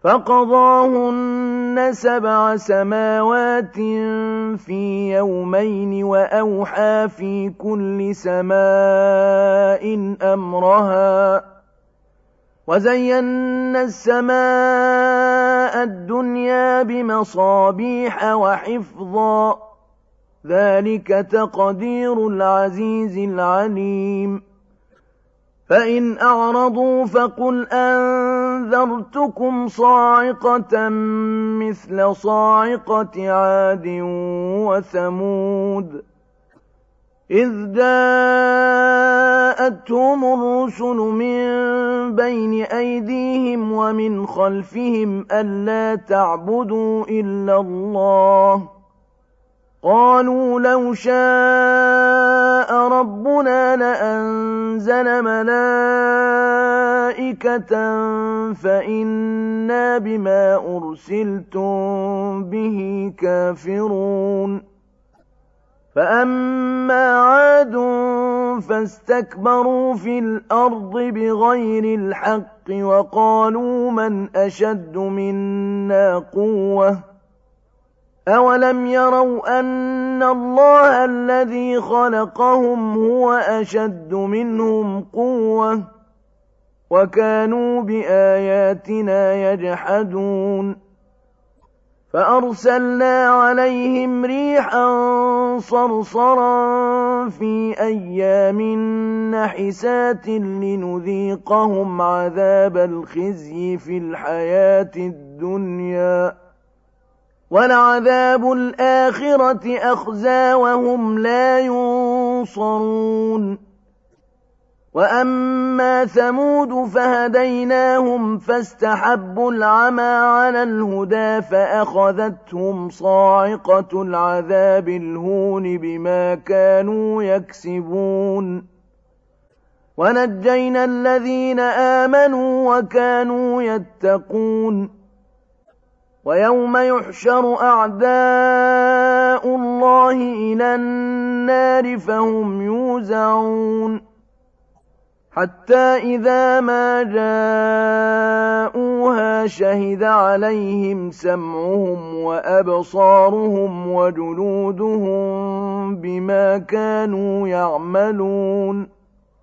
فقضاهن 7 سماوات في يومين وأوحى في كل سماء أمرها وزينا السماء الدنيا بمصابيح وحفظا ذلك تقدير العزيز العليم فإن أعرضوا فقل أنذرتكم صاعقة مثل صاعقة عاد وثمود إذ جاءتهم الرسل من بين أيديهم ومن خلفهم ألا تعبدوا إلا الله قالوا لو شاء ربنا لأنزل ملائكة فإنا بما أرسلتم به كافرون فأما عاد فاستكبروا في الأرض بغير الحق وقالوا من أشد منا قوة أولم يروا أن الله الذي خلقهم هو أشد منهم قوة وكانوا بآياتنا يجحدون فأرسلنا عليهم ريحا صرصرا في أيام نحسات لنذيقهم عذاب الخزي في الحياة الدنيا ولعذاب الآخرة أخزى وهم لا ينصرون وأما ثمود فهديناهم فاستحبوا العمى على الهدى فأخذتهم صاعقة العذاب الهون بما كانوا يكسبون ونجينا الذين آمنوا وكانوا يتقون ويوم يحشر أعداء الله إلى النار فهم يوزعون حتى إذا ما جاءوها شهد عليهم سمعهم وأبصارهم وجلودهم بما كانوا يعملون